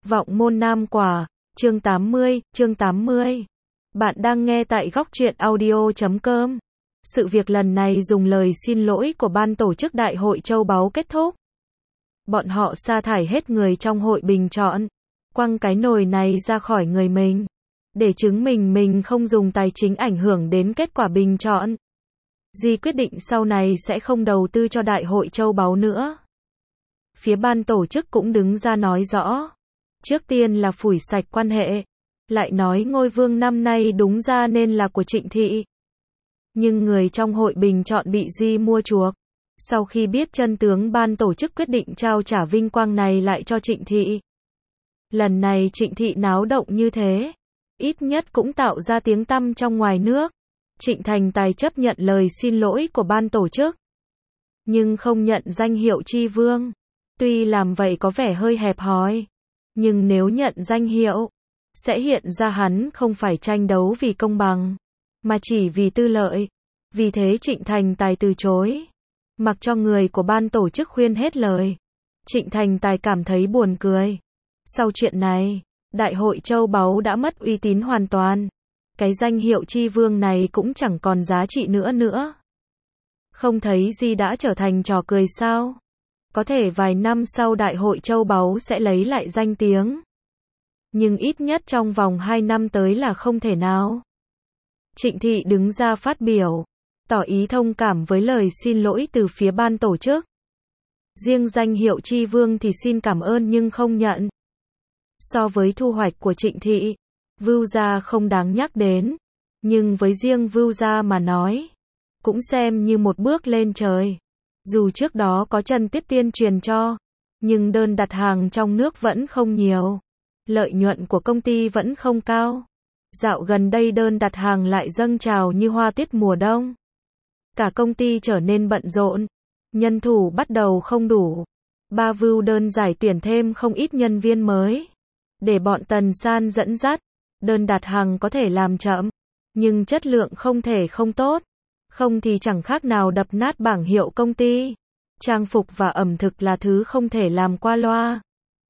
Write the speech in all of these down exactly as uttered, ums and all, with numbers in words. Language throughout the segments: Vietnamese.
Vọng môn nam quả, chương tám mươi, chương tám mươi. Bạn đang nghe tại góc truyện audio chấm com. Sự việc lần này dùng lời xin lỗi của ban tổ chức Đại hội Châu Báu kết thúc. Bọn họ sa thải hết người trong hội bình chọn, quăng cái nồi này ra khỏi người mình, để chứng minh mình không dùng tài chính ảnh hưởng đến kết quả bình chọn. Di quyết định sau này sẽ không đầu tư cho Đại hội Châu Báu nữa. Phía ban tổ chức cũng đứng ra nói rõ. Trước tiên là phủi sạch quan hệ, lại nói ngôi vương năm nay đúng ra nên là của Trịnh Thị. Nhưng người trong hội bình chọn bị Di mua chuộc. Sau khi biết chân tướng, ban tổ chức quyết định trao trả vinh quang này lại cho Trịnh Thị. Lần này Trịnh Thị náo động như thế, ít nhất cũng tạo ra tiếng tăm trong ngoài nước. Trịnh Thành Tài chấp nhận lời xin lỗi của ban tổ chức, nhưng không nhận danh hiệu tri vương. Tuy làm vậy có vẻ hơi hẹp hòi, nhưng nếu nhận danh hiệu, sẽ hiện ra hắn không phải tranh đấu vì công bằng, mà chỉ vì tư lợi. Vì thế Trịnh Thành Tài từ chối, mặc cho người của ban tổ chức khuyên hết lời. Trịnh Thành Tài cảm thấy buồn cười. Sau chuyện này, Đại hội Châu Báu đã mất uy tín hoàn toàn. Cái danh hiệu tri vương này cũng chẳng còn giá trị nữa nữa. Không thấy Di đã trở thành trò cười sao? Có thể vài năm sau Đại hội Châu Báu sẽ lấy lại danh tiếng, nhưng ít nhất trong vòng hai năm tới là không thể nào. Trịnh Thị đứng ra phát biểu, tỏ ý thông cảm với lời xin lỗi từ phía ban tổ chức. Riêng danh hiệu tri vương thì xin cảm ơn nhưng không nhận. So với thu hoạch của Trịnh Thị, Vưu Gia không đáng nhắc đến, nhưng với riêng Vưu Gia mà nói, cũng xem như một bước lên trời. Dù trước đó có Trần Tiết tuyên truyền cho, nhưng đơn đặt hàng trong nước vẫn không nhiều. Lợi nhuận của công ty vẫn không cao. Dạo gần đây đơn đặt hàng lại dâng trào như hoa tiết mùa đông. Cả công ty trở nên bận rộn, nhân thủ bắt đầu không đủ. Ba Vưu đơn giải tuyển thêm không ít nhân viên mới, để bọn Tần San dẫn dắt. Đơn đặt hàng có thể làm chậm, nhưng chất lượng không thể không tốt. Không thì chẳng khác nào đập nát bảng hiệu công ty. Trang phục và ẩm thực là thứ không thể làm qua loa.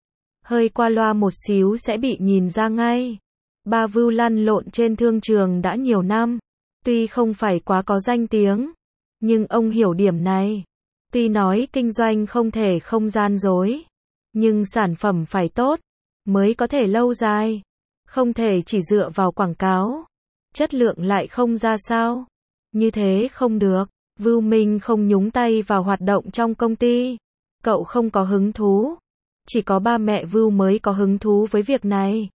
Hơi qua loa một xíu sẽ bị nhìn ra ngay. Ba Vưu lăn lộn trên thương trường đã nhiều năm. Tuy không phải quá có danh tiếng, nhưng ông hiểu điểm này. Tuy nói kinh doanh không thể không gian dối, nhưng sản phẩm phải tốt, mới có thể lâu dài. Không thể chỉ dựa vào quảng cáo, chất lượng lại không ra sao. Như thế không được. Vưu Minh không nhúng tay vào hoạt động trong công ty. Cậu không có hứng thú. Chỉ có ba mẹ Vưu mới có hứng thú với việc này.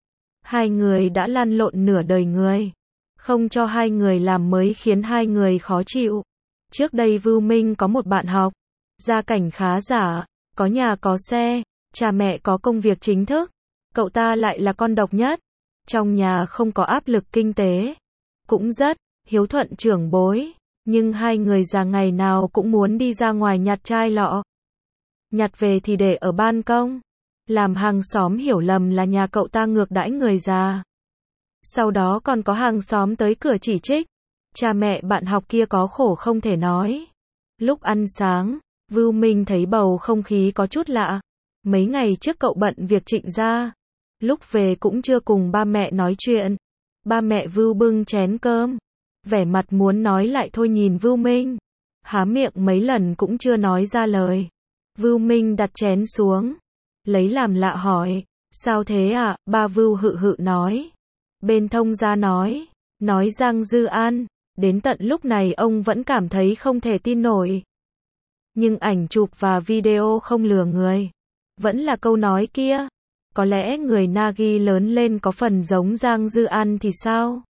Hai người đã lăn lộn nửa đời người. Không cho hai người làm mới khiến hai người khó chịu. Trước đây Vưu Minh có một bạn học, gia cảnh khá giả, có nhà có xe, cha mẹ có công việc chính thức. Cậu ta lại là con độc nhất. Trong nhà không có áp lực kinh tế, cũng rất hiếu thuận trưởng bối, nhưng hai người già ngày nào cũng muốn đi ra ngoài nhặt chai lọ. Nhặt về thì để ở ban công, làm hàng xóm hiểu lầm là nhà cậu ta ngược đãi người già. Sau đó còn có hàng xóm tới cửa chỉ trích, cha mẹ bạn học kia có khổ không thể nói. Lúc ăn sáng, Vưu Minh thấy bầu không khí có chút lạ. Mấy ngày trước cậu bận việc Trịnh gia, lúc về cũng chưa cùng ba mẹ nói chuyện. Ba mẹ Vưu bưng chén cơm, vẻ mặt muốn nói lại thôi nhìn Vưu Minh. Há miệng mấy lần cũng chưa nói ra lời. Vưu Minh đặt chén xuống, lấy làm lạ hỏi, sao thế ạ? À? Ba Vưu hự hự nói. Bên thông gia nói, nói Giang Dư An, đến tận lúc này ông vẫn cảm thấy không thể tin nổi. Nhưng ảnh chụp và video không lừa người. Vẫn là câu nói kia. Có lẽ người Nagi lớn lên có phần giống Giang Dư An thì sao?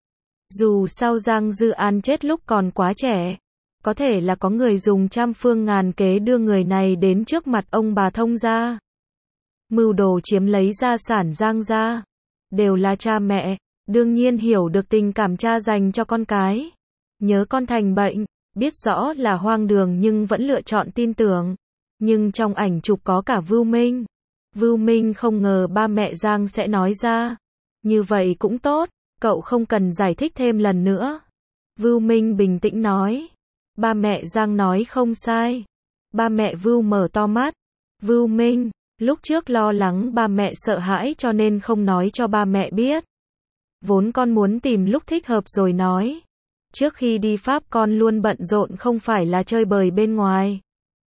Dù sao Giang Dư An chết lúc còn quá trẻ. Có thể là có người dùng trăm phương ngàn kế đưa người này đến trước mặt ông bà thông gia. Mưu đồ chiếm lấy gia sản Giang gia. Đều là cha mẹ, đương nhiên hiểu được tình cảm cha dành cho con cái. Nhớ con thành bệnh, biết rõ là hoang đường nhưng vẫn lựa chọn tin tưởng. Nhưng trong ảnh chụp có cả Vưu Minh. Vưu Minh không ngờ ba mẹ Giang sẽ nói ra. Như vậy cũng tốt, cậu không cần giải thích thêm lần nữa. Vưu Minh bình tĩnh nói. Ba mẹ Giang nói không sai. Ba mẹ Vưu mở to mắt. Vưu Minh, Lúc trước lo lắng ba mẹ sợ hãi cho nên không nói cho ba mẹ biết. Vốn con muốn tìm lúc thích hợp rồi nói. Trước khi đi Pháp con luôn bận rộn không phải là chơi bời bên ngoài.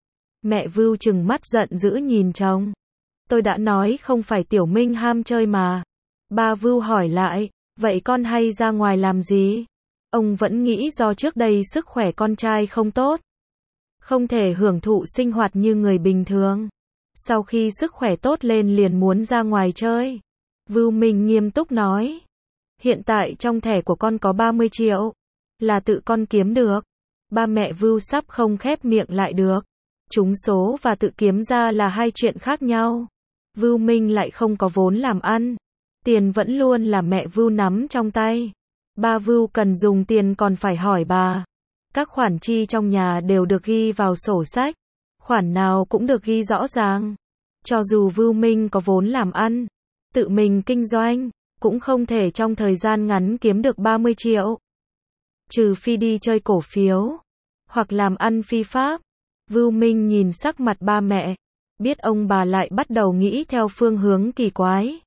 Mẹ Vưu trừng mắt giận dữ nhìn chồng. Tôi đã nói không phải Tiểu Minh ham chơi mà. Ba Vưu hỏi lại, vậy con hay ra ngoài làm gì? Ông vẫn nghĩ do trước đây sức khỏe con trai không tốt. Không thể hưởng thụ sinh hoạt như người bình thường. Sau khi sức khỏe tốt lên liền muốn ra ngoài chơi. Vưu Minh nghiêm túc nói. Hiện tại trong thẻ của con có ba mươi triệu. Là tự con kiếm được. Ba mẹ Vưu sắp không khép miệng lại được. Trúng số và tự kiếm ra là hai chuyện khác nhau. Vưu Minh lại không có vốn làm ăn. Tiền vẫn luôn là mẹ Vưu nắm trong tay. Ba Vưu cần dùng tiền còn phải hỏi bà. Các khoản chi trong nhà đều được ghi vào sổ sách. Khoản nào cũng được ghi rõ ràng. Cho dù Vưu Minh có vốn làm ăn, tự mình kinh doanh, cũng không thể trong thời gian ngắn kiếm được ba mươi triệu. Trừ phi đi chơi cổ phiếu, hoặc làm ăn phi pháp. Vưu Minh nhìn sắc mặt ba mẹ, biết ông bà lại bắt đầu nghĩ theo phương hướng kỳ quái.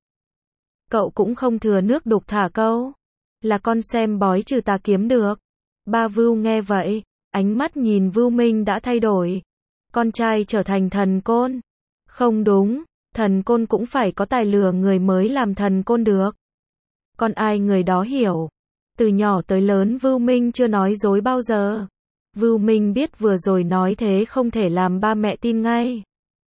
Cậu cũng không thừa nước đục thả câu. Là con xem bói trừ tà kiếm được. Ba Vưu nghe vậy, ánh mắt nhìn Vưu Minh đã thay đổi. Con trai trở thành thần côn. Không đúng, thần côn cũng phải có tài lừa người mới làm thần côn được. Con ai người đó hiểu. Từ nhỏ tới lớn Vưu Minh chưa nói dối bao giờ. Vưu Minh biết vừa rồi nói thế không thể làm ba mẹ tin ngay.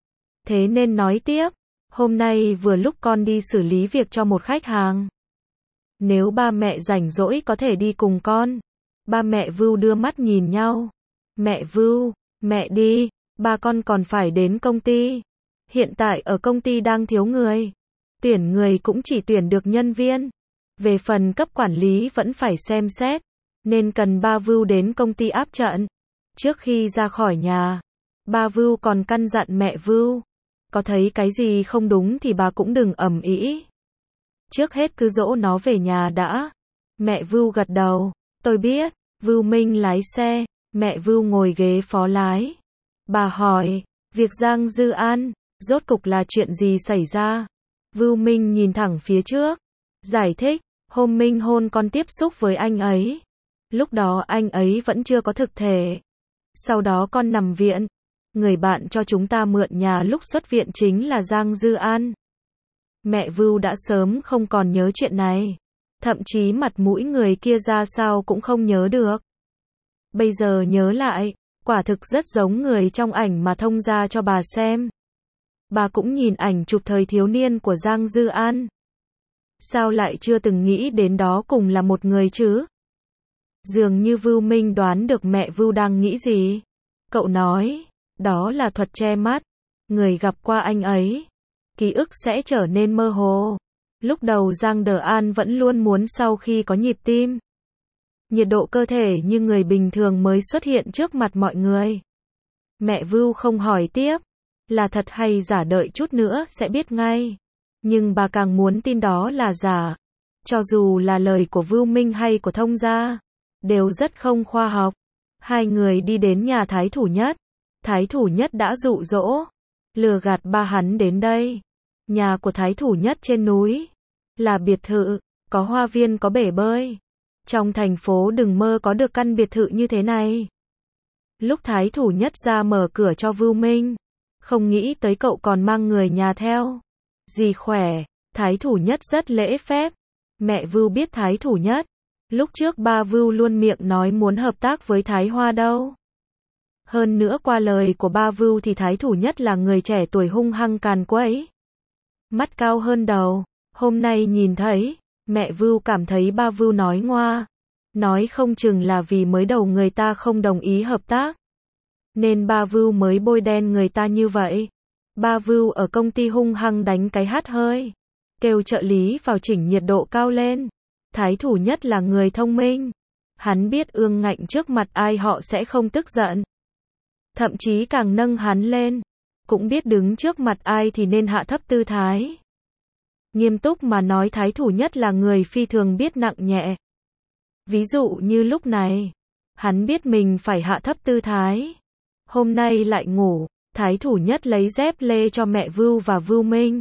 Thế nên nói tiếp, hôm nay vừa lúc con đi xử lý việc cho một khách hàng. Nếu ba mẹ rảnh rỗi có thể đi cùng con. Ba mẹ Vưu đưa mắt nhìn nhau. Mẹ Vưu, mẹ đi, ba con còn phải đến công ty. Hiện tại ở công ty đang thiếu người. Tuyển người cũng chỉ tuyển được nhân viên. Về phần cấp quản lý vẫn phải xem xét. Nên cần ba Vưu đến công ty áp trận. Trước khi ra khỏi nhà, ba Vưu còn căn dặn mẹ Vưu. Có thấy cái gì không đúng thì bà cũng đừng ầm ĩ. Trước hết cứ dỗ nó về nhà đã. Mẹ Vưu gật đầu. Tôi biết. Vưu Minh lái xe. Mẹ Vưu ngồi ghế phó lái. Bà hỏi. Việc Giang Dư An, rốt cục là chuyện gì xảy ra? Vưu Minh nhìn thẳng phía trước. Giải thích. Hôm Minh hôn con tiếp xúc với anh ấy. Lúc đó anh ấy vẫn chưa có thực thể. Sau đó con nằm viện. Người bạn cho chúng ta mượn nhà lúc xuất viện chính là Giang Dư An. Mẹ Vưu đã sớm không còn nhớ chuyện này. Thậm chí mặt mũi người kia ra sao cũng không nhớ được. Bây giờ nhớ lại, quả thực rất giống người trong ảnh mà thông ra cho bà xem. Bà cũng nhìn ảnh chụp thời thiếu niên của Giang Dư An. Sao lại chưa từng nghĩ đến đó cùng là một người chứ? Dường như Vưu Minh đoán được mẹ Vưu đang nghĩ gì. Cậu nói, đó là thuật che mắt. Người gặp qua anh ấy, ký ức sẽ trở nên mơ hồ. Lúc đầu Giang Đờ An vẫn luôn muốn sau khi có nhịp tim, nhiệt độ cơ thể như người bình thường mới xuất hiện trước mặt mọi người. Mẹ Vưu không hỏi tiếp, là thật hay giả, đợi chút nữa sẽ biết ngay. Nhưng bà càng muốn tin đó là giả. Cho dù là lời của Vưu Minh hay của thông gia, đều rất không khoa học. Hai người đi đến nhà Thái Thủ Nhất. Thái Thủ Nhất đã dụ dỗ, lừa gạt ba hắn đến đây. Nhà của Thái Thủ Nhất trên núi, là biệt thự, có hoa viên, có bể bơi. Trong thành phố đừng mơ có được căn biệt thự như thế này. Lúc Thái Thủ Nhất ra mở cửa cho Vưu Minh, không nghĩ tới cậu còn mang người nhà theo. Dì khỏe, Thái Thủ Nhất rất lễ phép. Mẹ Vưu biết Thái Thủ Nhất. Lúc trước ba Vưu luôn miệng nói muốn hợp tác với Thái Hoa đâu. Hơn nữa qua lời của ba Vưu thì Thái Thủ Nhất là người trẻ tuổi hung hăng càn quấy. Mắt cao hơn đầu. Hôm nay nhìn thấy, mẹ Vưu cảm thấy ba Vưu nói ngoa. Nói không chừng là vì mới đầu người ta không đồng ý hợp tác. Nên ba Vưu mới bôi đen người ta như vậy. Ba Vưu ở công ty hung hăng đánh cái hắt hơi. Kêu trợ lý vào chỉnh nhiệt độ cao lên. Thái Thủ Nhất là người thông minh. Hắn biết ương ngạnh trước mặt ai họ sẽ không tức giận. Thậm chí càng nâng hắn lên. Cũng biết đứng trước mặt ai thì nên hạ thấp tư thái. Nghiêm túc mà nói, Thái Thủ Nhất là người phi thường biết nặng nhẹ. Ví dụ như lúc này, hắn biết mình phải hạ thấp tư thái. Hôm nay lại ngủ, Thái thủ nhất lấy dép lê cho mẹ Vưu và Vưu Minh.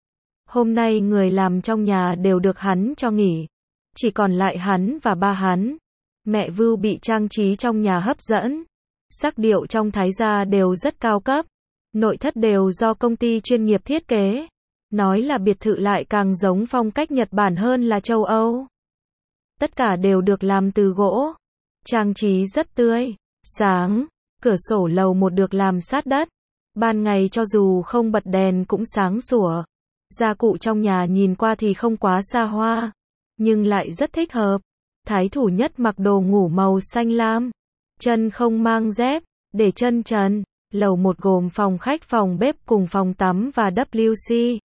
Hôm nay người làm trong nhà đều được hắn cho nghỉ. Chỉ còn lại hắn và ba hắn. Mẹ Vưu bị trang trí trong nhà hấp dẫn. Sắc điệu trong Thái gia đều rất cao cấp. Nội thất đều do công ty chuyên nghiệp thiết kế. Nói là biệt thự lại càng giống phong cách Nhật Bản hơn là châu Âu. Tất cả đều được làm từ gỗ. Trang trí rất tươi, sáng. Cửa sổ lầu một được làm sát đất. Ban ngày cho dù không bật đèn cũng sáng sủa. Gia cụ trong nhà nhìn qua thì không quá xa hoa, nhưng lại rất thích hợp. Thái thủ nhất mặc đồ ngủ màu xanh lam. Chân không mang dép, để chân trần. Lầu một gồm phòng khách, phòng bếp cùng phòng tắm và vê kép xê.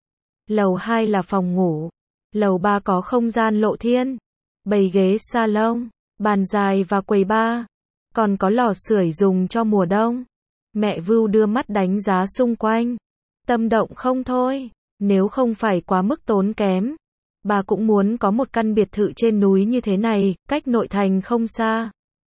Lầu hai là phòng ngủ. Lầu ba có không gian lộ thiên. Bày ghế salon, bàn dài và quầy bar. Còn có lò sưởi dùng cho mùa đông. Mẹ Vưu đưa mắt đánh giá xung quanh. Tâm động không thôi. Nếu không phải quá mức tốn kém, bà cũng muốn có một căn biệt thự trên núi như thế này, cách nội thành không xa.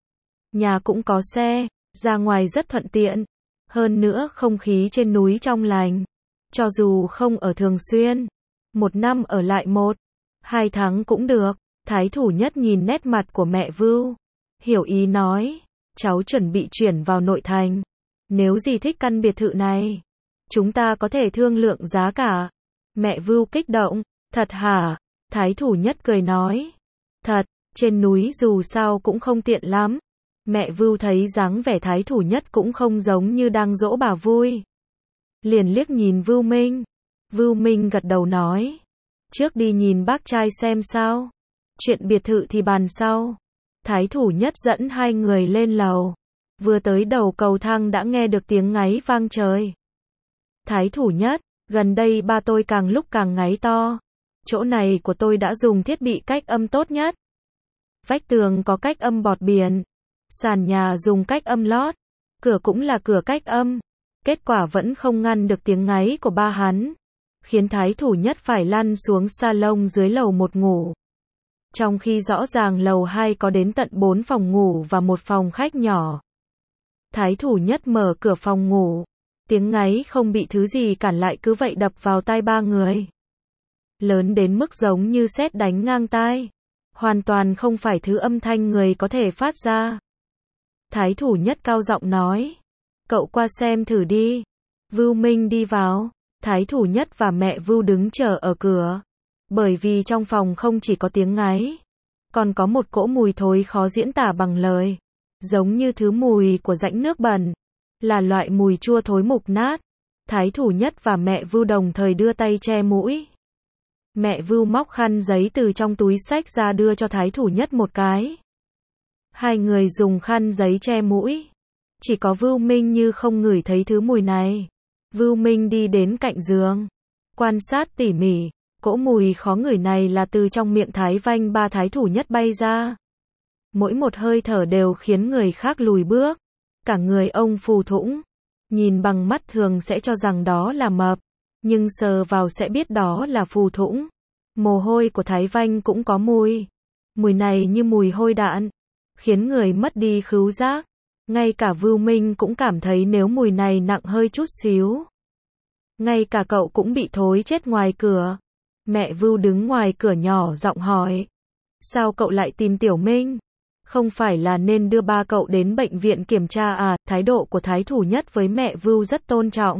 Nhà cũng có xe, ra ngoài rất thuận tiện. Hơn nữa không khí trên núi trong lành. Cho dù không ở thường xuyên, một năm ở lại một, hai tháng cũng được. Thái thủ nhất nhìn nét mặt của mẹ Vưu, hiểu ý nói, cháu chuẩn bị chuyển vào nội thành. Nếu dì thích căn biệt thự này, chúng ta có thể thương lượng giá cả. Mẹ Vưu kích động, thật hả? Thái thủ nhất cười nói, thật, trên núi dù sao cũng không tiện lắm. Mẹ Vưu thấy dáng vẻ thái thủ nhất cũng không giống như đang dỗ bà vui. Liền liếc nhìn Vưu Minh. Vưu Minh gật đầu nói, trước đi nhìn bác trai xem sao. Chuyện biệt thự thì bàn sau. Thái thủ nhất dẫn hai người lên lầu. Vừa tới đầu cầu thang đã nghe được tiếng ngáy vang trời. Thái thủ nhất, gần đây ba tôi càng lúc càng ngáy to. Chỗ này của tôi đã dùng thiết bị cách âm tốt nhất. Vách tường có cách âm bọt biển. Sàn nhà dùng cách âm lót. Cửa cũng là cửa cách âm. Kết quả vẫn không ngăn được tiếng ngáy của ba hắn. Khiến thái thủ nhất phải lăn xuống salon dưới lầu một ngủ. Trong khi rõ ràng lầu hai có đến tận bốn phòng ngủ và một phòng khách nhỏ. Thái thủ nhất mở cửa phòng ngủ. Tiếng ngáy không bị thứ gì cản lại cứ vậy đập vào tai ba người. Lớn đến mức giống như sét đánh ngang tai. Hoàn toàn không phải thứ âm thanh người có thể phát ra. Thái thủ nhất cao giọng nói, cậu qua xem thử đi. Vưu Minh đi vào. Thái thủ nhất và mẹ Vưu đứng chờ ở cửa. Bởi vì trong phòng không chỉ có tiếng ngáy, còn có một cỗ mùi thối khó diễn tả bằng lời. Giống như thứ mùi của rãnh nước bẩn. Là loại mùi chua thối mục nát. Thái thủ nhất và mẹ Vưu đồng thời đưa tay che mũi. Mẹ Vưu móc khăn giấy từ trong túi xách ra đưa cho thái thủ nhất một cái. Hai người dùng khăn giấy che mũi. Chỉ có Vưu Minh như không ngửi thấy thứ mùi này. Vưu Minh đi đến cạnh giường. Quan sát tỉ mỉ. Cỗ mùi khó ngửi này là từ trong miệng Thái Vanh ba thái thủ nhất bay ra. Mỗi một hơi thở đều khiến người khác lùi bước. Cả người ông phù thủng. Nhìn bằng mắt thường sẽ cho rằng đó là mập. Nhưng sờ vào sẽ biết đó là phù thủng. Mồ hôi của Thái Vanh cũng có mùi. Mùi này như mùi hôi đạn. Khiến người mất đi khứu giác. Ngay cả Vưu Minh cũng cảm thấy nếu mùi này nặng hơi chút xíu. Ngay cả cậu cũng bị thối chết ngoài cửa. Mẹ Vưu đứng ngoài cửa nhỏ giọng hỏi. Sao cậu lại tìm Tiểu Minh? Không phải là nên đưa ba cậu đến bệnh viện kiểm tra à? Thái độ của thái thủ nhất với mẹ Vưu rất tôn trọng.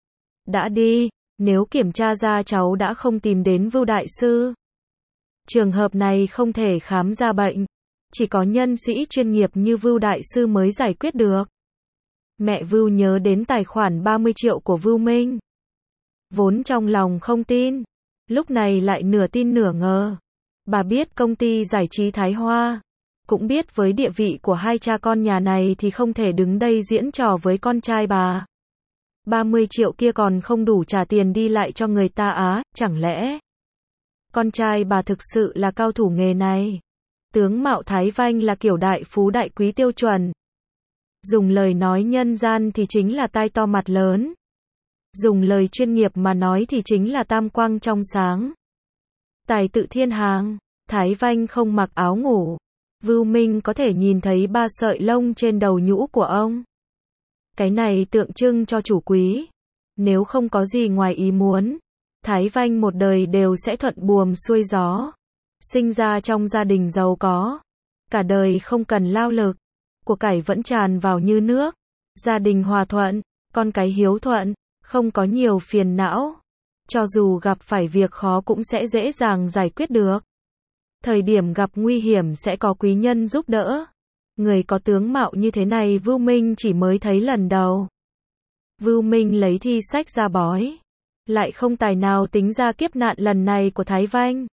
Đã đi, nếu kiểm tra ra cháu đã không tìm đến Vưu đại sư. Trường hợp này không thể khám ra bệnh. Chỉ có nhân sĩ chuyên nghiệp như Vưu đại sư mới giải quyết được. Mẹ Vưu nhớ đến tài khoản ba mươi triệu của Vưu Minh. Vốn trong lòng không tin. Lúc này lại nửa tin nửa ngờ. Bà biết công ty giải trí Thái Hoa. Cũng biết với địa vị của hai cha con nhà này thì không thể đứng đây diễn trò với con trai bà. ba mươi triệu kia còn không đủ trả tiền đi lại cho người ta á, chẳng lẽ con trai bà thực sự là cao thủ nghề này? Tướng mạo Thái Vanh là kiểu đại phú đại quý tiêu chuẩn. Dùng lời nói nhân gian thì chính là tai to mặt lớn. Dùng lời chuyên nghiệp mà nói thì chính là tam quang trong sáng. Tài tự thiên hàng. Thái Vanh không mặc áo ngủ. Vưu Minh có thể nhìn thấy ba sợi lông trên đầu nhũ của ông. Cái này tượng trưng cho chủ quý. Nếu không có gì ngoài ý muốn, Thái Vanh một đời đều sẽ thuận buồm xuôi gió. Sinh ra trong gia đình giàu có. Cả đời không cần lao lực. Của cải vẫn tràn vào như nước. Gia đình hòa thuận, con cái hiếu thuận, không có nhiều phiền não. Cho dù gặp phải việc khó cũng sẽ dễ dàng giải quyết được. Thời điểm gặp nguy hiểm sẽ có quý nhân giúp đỡ. Người có tướng mạo như thế này Vưu Minh chỉ mới thấy lần đầu. Vưu Minh lấy thi sách ra bói. Lại không tài nào tính ra kiếp nạn lần này của Thái Vanh.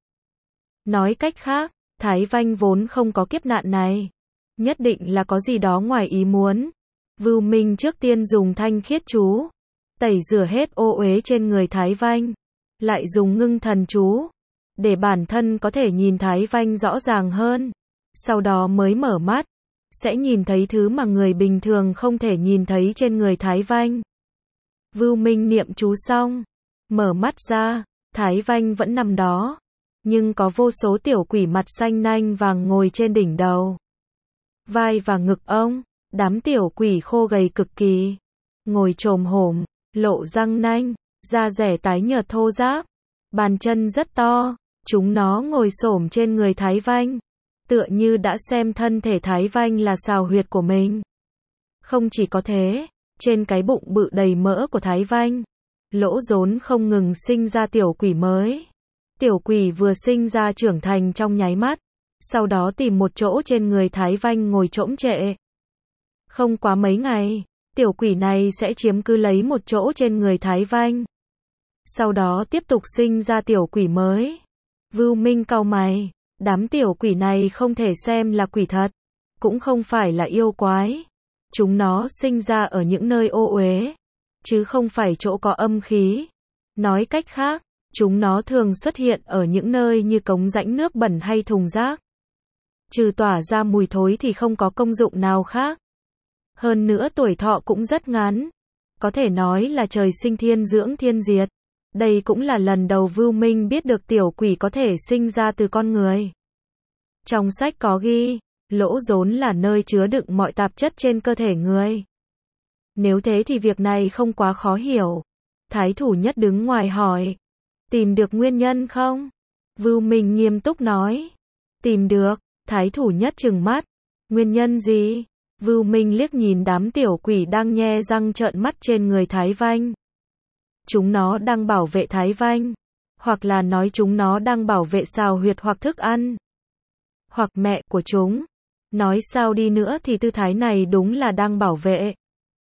Nói cách khác, Thái Vanh vốn không có kiếp nạn này. Nhất định là có gì đó ngoài ý muốn. Vưu Minh trước tiên dùng thanh khiết chú. Tẩy rửa hết ô uế trên người Thái Vanh. Lại dùng ngưng thần chú. Để bản thân có thể nhìn Thái Vanh rõ ràng hơn. Sau đó mới mở mắt. Sẽ nhìn thấy thứ mà người bình thường không thể nhìn thấy trên người Thái Vanh. Vưu Minh niệm chú xong. Mở mắt ra. Thái Vanh vẫn nằm đó. Nhưng có vô số tiểu quỷ mặt xanh nanh vàng ngồi trên đỉnh đầu. Vai và ngực ông. Đám tiểu quỷ khô gầy cực kỳ. Ngồi chồm hổm. Lộ răng nanh. Da rẻ tái nhợt thô ráp. Bàn chân rất to. Chúng nó ngồi xổm trên người Thái Vanh. Tựa như đã xem thân thể Thái Vanh là xào huyệt của mình. Không chỉ có thế, trên cái bụng bự đầy mỡ của Thái Vanh, lỗ rốn không ngừng sinh ra tiểu quỷ mới. Tiểu quỷ vừa sinh ra trưởng thành trong nháy mắt, sau đó tìm một chỗ trên người Thái Vanh ngồi chỗng trệ. Không quá mấy ngày, tiểu quỷ này sẽ chiếm cứ lấy một chỗ trên người Thái Vanh. Sau đó tiếp tục sinh ra tiểu quỷ mới. Vưu Minh cau mày. Đám tiểu quỷ này không thể xem là quỷ thật, cũng không phải là yêu quái. Chúng nó sinh ra ở những nơi ô uế, chứ không phải chỗ có âm khí. Nói cách khác, chúng nó thường xuất hiện ở những nơi như cống rãnh nước bẩn hay thùng rác. Trừ tỏa ra mùi thối thì không có công dụng nào khác. Hơn nữa tuổi thọ cũng rất ngắn. Có thể nói là trời sinh thiên dưỡng thiên diệt. Đây cũng là lần đầu Vưu Minh biết được tiểu quỷ có thể sinh ra từ con người. Trong sách có ghi, lỗ rốn là nơi chứa đựng mọi tạp chất trên cơ thể người. Nếu thế thì việc này không quá khó hiểu. Thái thủ nhất đứng ngoài hỏi. Tìm được nguyên nhân không? Vưu Minh nghiêm túc nói. Tìm được. Thái thủ nhất trừng mắt. Nguyên nhân gì? Vưu Minh liếc nhìn đám tiểu quỷ đang nhe răng trợn mắt trên người Thái Vanh. Chúng nó đang bảo vệ Thái Vanh. Hoặc là nói chúng nó đang bảo vệ xào huyệt hoặc thức ăn. Hoặc mẹ của chúng. Nói sao đi nữa thì tư thái này đúng là đang bảo vệ.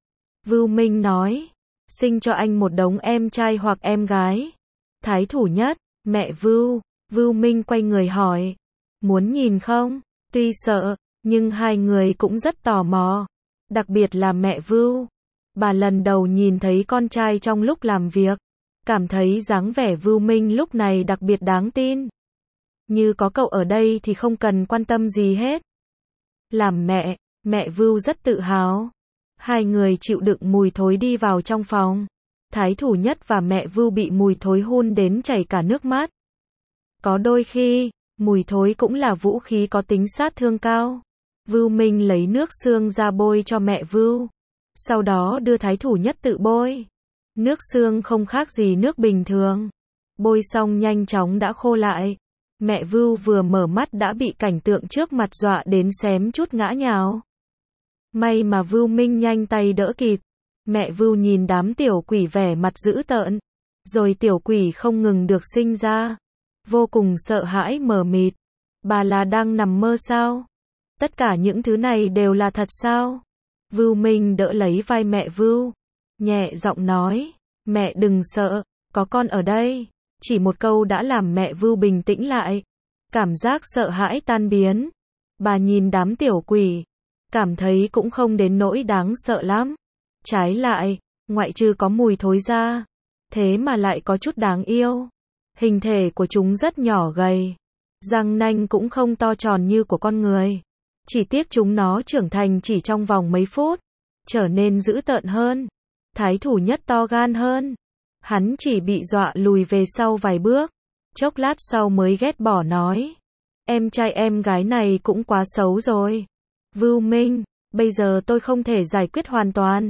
Vưu Minh nói. Sinh cho anh một đống em trai hoặc em gái. Thái thủ nhất. Mẹ Vưu. Vưu Minh quay người hỏi. Muốn nhìn không? Tuy sợ, nhưng hai người cũng rất tò mò. Đặc biệt là mẹ Vưu. Bà lần đầu nhìn thấy con trai trong lúc làm việc. Cảm thấy dáng vẻ Vưu Minh lúc này đặc biệt đáng tin. Như có cậu ở đây thì không cần quan tâm gì hết. Làm mẹ, mẹ Vưu rất tự hào. Hai người chịu đựng mùi thối đi vào trong phòng. Thái thủ nhất và mẹ Vưu bị mùi thối hun đến chảy cả nước mắt. Có đôi khi, mùi thối cũng là vũ khí có tính sát thương cao. Vưu Minh lấy nước xương ra bôi cho mẹ Vưu. Sau đó đưa thái thủ nhất tự bôi. Nước xương không khác gì nước bình thường. Bôi xong nhanh chóng đã khô lại. Mẹ Vưu vừa mở mắt đã bị cảnh tượng trước mặt dọa đến xém chút ngã nhào. May mà Vưu Minh nhanh tay đỡ kịp. Mẹ Vưu nhìn đám tiểu quỷ vẻ mặt dữ tợn. Rồi tiểu quỷ không ngừng được sinh ra. Vô cùng sợ hãi mờ mịt. Bà là đang nằm mơ sao? Tất cả những thứ này đều là thật sao? Vưu Minh đỡ lấy vai mẹ Vưu. Nhẹ giọng nói. Mẹ đừng sợ, có con ở đây. Chỉ một câu đã làm mẹ Vưu bình tĩnh lại. Cảm giác sợ hãi tan biến. Bà nhìn đám tiểu quỷ. Cảm thấy cũng không đến nỗi đáng sợ lắm. Trái lại, ngoại trừ có mùi thối ra. Thế mà lại có chút đáng yêu. Hình thể của chúng rất nhỏ gầy. Răng nanh cũng không to tròn như của con người. Chỉ tiếc chúng nó trưởng thành chỉ trong vòng mấy phút. Trở nên dữ tợn hơn. Thái thủ nhất to gan hơn. Hắn chỉ bị dọa lùi về sau vài bước. Chốc lát sau mới ghét bỏ nói. Em trai em gái này cũng quá xấu rồi. Vưu Minh, bây giờ tôi không thể giải quyết hoàn toàn.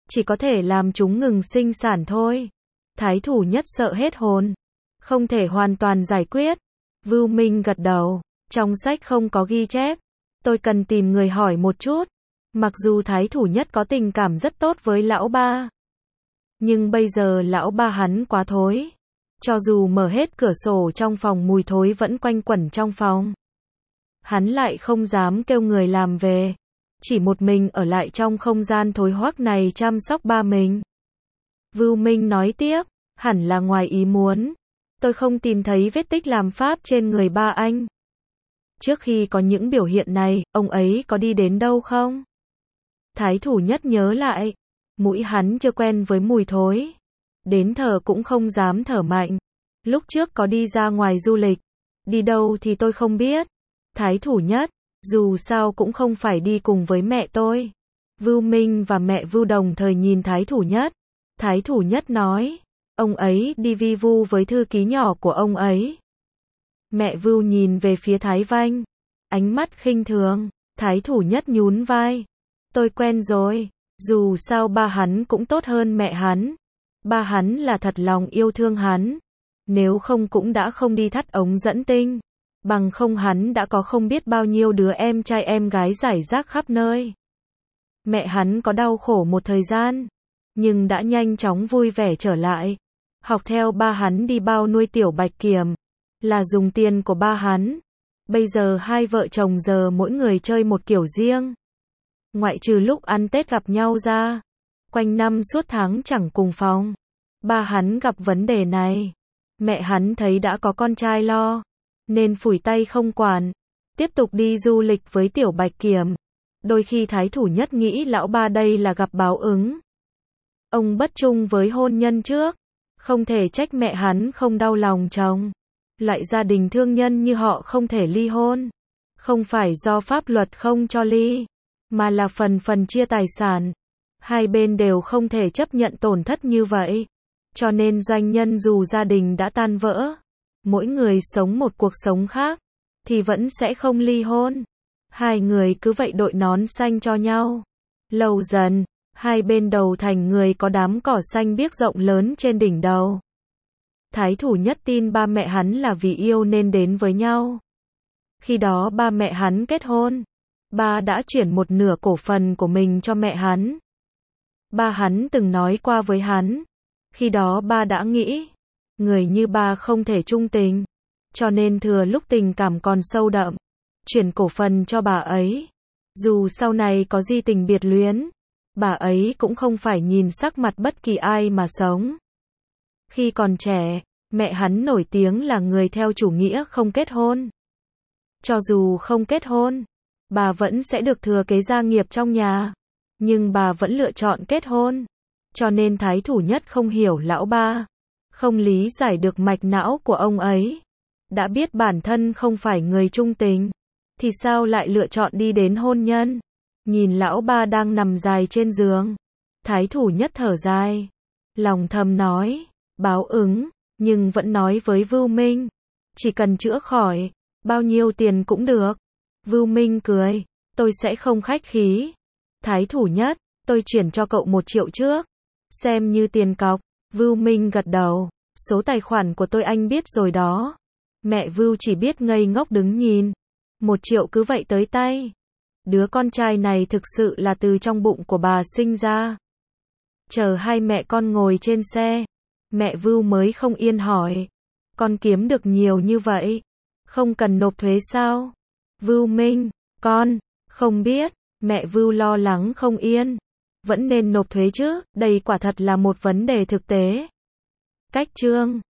chỉ có thể làm chúng ngừng sinh sản thôi. Thái thủ nhất sợ hết hồn. Không thể hoàn toàn giải quyết. Vưu Minh gật đầu. Trong sách không có ghi chép. Tôi cần tìm người hỏi một chút. Mặc dù thái thủ nhất có tình cảm rất tốt với lão ba. Nhưng bây giờ lão ba hắn quá thối. Cho dù mở hết cửa sổ trong phòng mùi thối vẫn quanh quẩn trong phòng. Hắn lại không dám kêu người làm về. Chỉ một mình ở lại trong không gian thối hoắc này chăm sóc ba mình. Vưu Minh nói tiếp, hẳn là ngoài ý muốn. Tôi không tìm thấy vết tích làm pháp trên người ba anh. Trước khi có những biểu hiện này, ông ấy có đi đến đâu không? Thái thủ nhất nhớ lại. Mũi hắn chưa quen với mùi thối. Đến thở cũng không dám thở mạnh. Lúc trước có đi ra ngoài du lịch. Đi đâu thì tôi không biết. Thái thủ nhất, dù sao cũng không phải đi cùng với mẹ tôi. Vưu Minh và mẹ Vưu đồng thời nhìn thái thủ nhất. Thái thủ nhất nói, ông ấy đi vi vu với thư ký nhỏ của ông ấy. Mẹ Vưu nhìn về phía Thái Vanh. Ánh mắt khinh thường. Thái thủ nhất nhún vai. Tôi quen rồi. Dù sao ba hắn cũng tốt hơn mẹ hắn. Ba hắn là thật lòng yêu thương hắn. Nếu không cũng đã không đi thắt ống dẫn tinh. Bằng không hắn đã có không biết bao nhiêu đứa em trai em gái rải rác khắp nơi. Mẹ hắn có đau khổ một thời gian. Nhưng đã nhanh chóng vui vẻ trở lại. Học theo ba hắn đi bao nuôi tiểu bạch kiểm. Là dùng tiền của ba hắn. Bây giờ hai vợ chồng giờ mỗi người chơi một kiểu riêng. Ngoại trừ lúc ăn Tết gặp nhau ra. Quanh năm suốt tháng chẳng cùng phòng. Ba hắn gặp vấn đề này. Mẹ hắn thấy đã có con trai lo. Nên phủi tay không quản. Tiếp tục đi du lịch với tiểu bạch kiểm. Đôi khi thái thủ nhất nghĩ lão ba đây là gặp báo ứng. Ông bất trung với hôn nhân trước. Không thể trách mẹ hắn không đau lòng chồng. Loại gia đình thương nhân như họ không thể ly hôn. Không phải do pháp luật không cho ly. Mà là phần phần chia tài sản. Hai bên đều không thể chấp nhận tổn thất như vậy. Cho nên doanh nhân dù gia đình đã tan vỡ. Mỗi người sống một cuộc sống khác. Thì vẫn sẽ không ly hôn. Hai người cứ vậy đội nón xanh cho nhau. Lâu dần, hai bên đầu thành người có đám cỏ xanh biếc rộng lớn trên đỉnh đầu. Thái thủ nhất tin ba mẹ hắn là vì yêu nên đến với nhau. Khi đó ba mẹ hắn kết hôn. Ba đã chuyển một nửa cổ phần của mình cho mẹ hắn. Ba hắn từng nói qua với hắn. Khi đó ba đã nghĩ. Người như ba không thể trung tình. Cho nên thừa lúc tình cảm còn sâu đậm. Chuyển cổ phần cho bà ấy. Dù sau này có di tình biệt luyến. Bà ấy cũng không phải nhìn sắc mặt bất kỳ ai mà sống. Khi còn trẻ, mẹ hắn nổi tiếng là người theo chủ nghĩa không kết hôn. Cho dù không kết hôn, bà vẫn sẽ được thừa kế gia nghiệp trong nhà. Nhưng bà vẫn lựa chọn kết hôn. Cho nên thái thủ nhất không hiểu lão ba. Không lý giải được mạch não của ông ấy. Đã biết bản thân không phải người trung tình. Thì sao lại lựa chọn đi đến hôn nhân. Nhìn lão ba đang nằm dài trên giường. Thái thủ nhất thở dài. Lòng thầm nói. Báo ứng. Nhưng vẫn nói với Vưu Minh. Chỉ cần chữa khỏi. Bao nhiêu tiền cũng được. Vưu Minh cười. Tôi sẽ không khách khí. Thái thủ nhất. Tôi chuyển cho cậu một triệu trước. Xem như tiền cọc. Vưu Minh gật đầu. Số tài khoản của tôi anh biết rồi đó. Mẹ Vưu chỉ biết ngây ngốc đứng nhìn. Một triệu cứ vậy tới tay. Đứa con trai này thực sự là từ trong bụng của bà sinh ra. Chờ hai mẹ con ngồi trên xe. Mẹ Vưu mới không yên hỏi. Con kiếm được nhiều như vậy. Không cần nộp thuế sao? Vưu Minh. Con. Không biết. Mẹ Vưu lo lắng không yên. Vẫn nên nộp thuế chứ. Đây quả thật là một vấn đề thực tế. Cách chương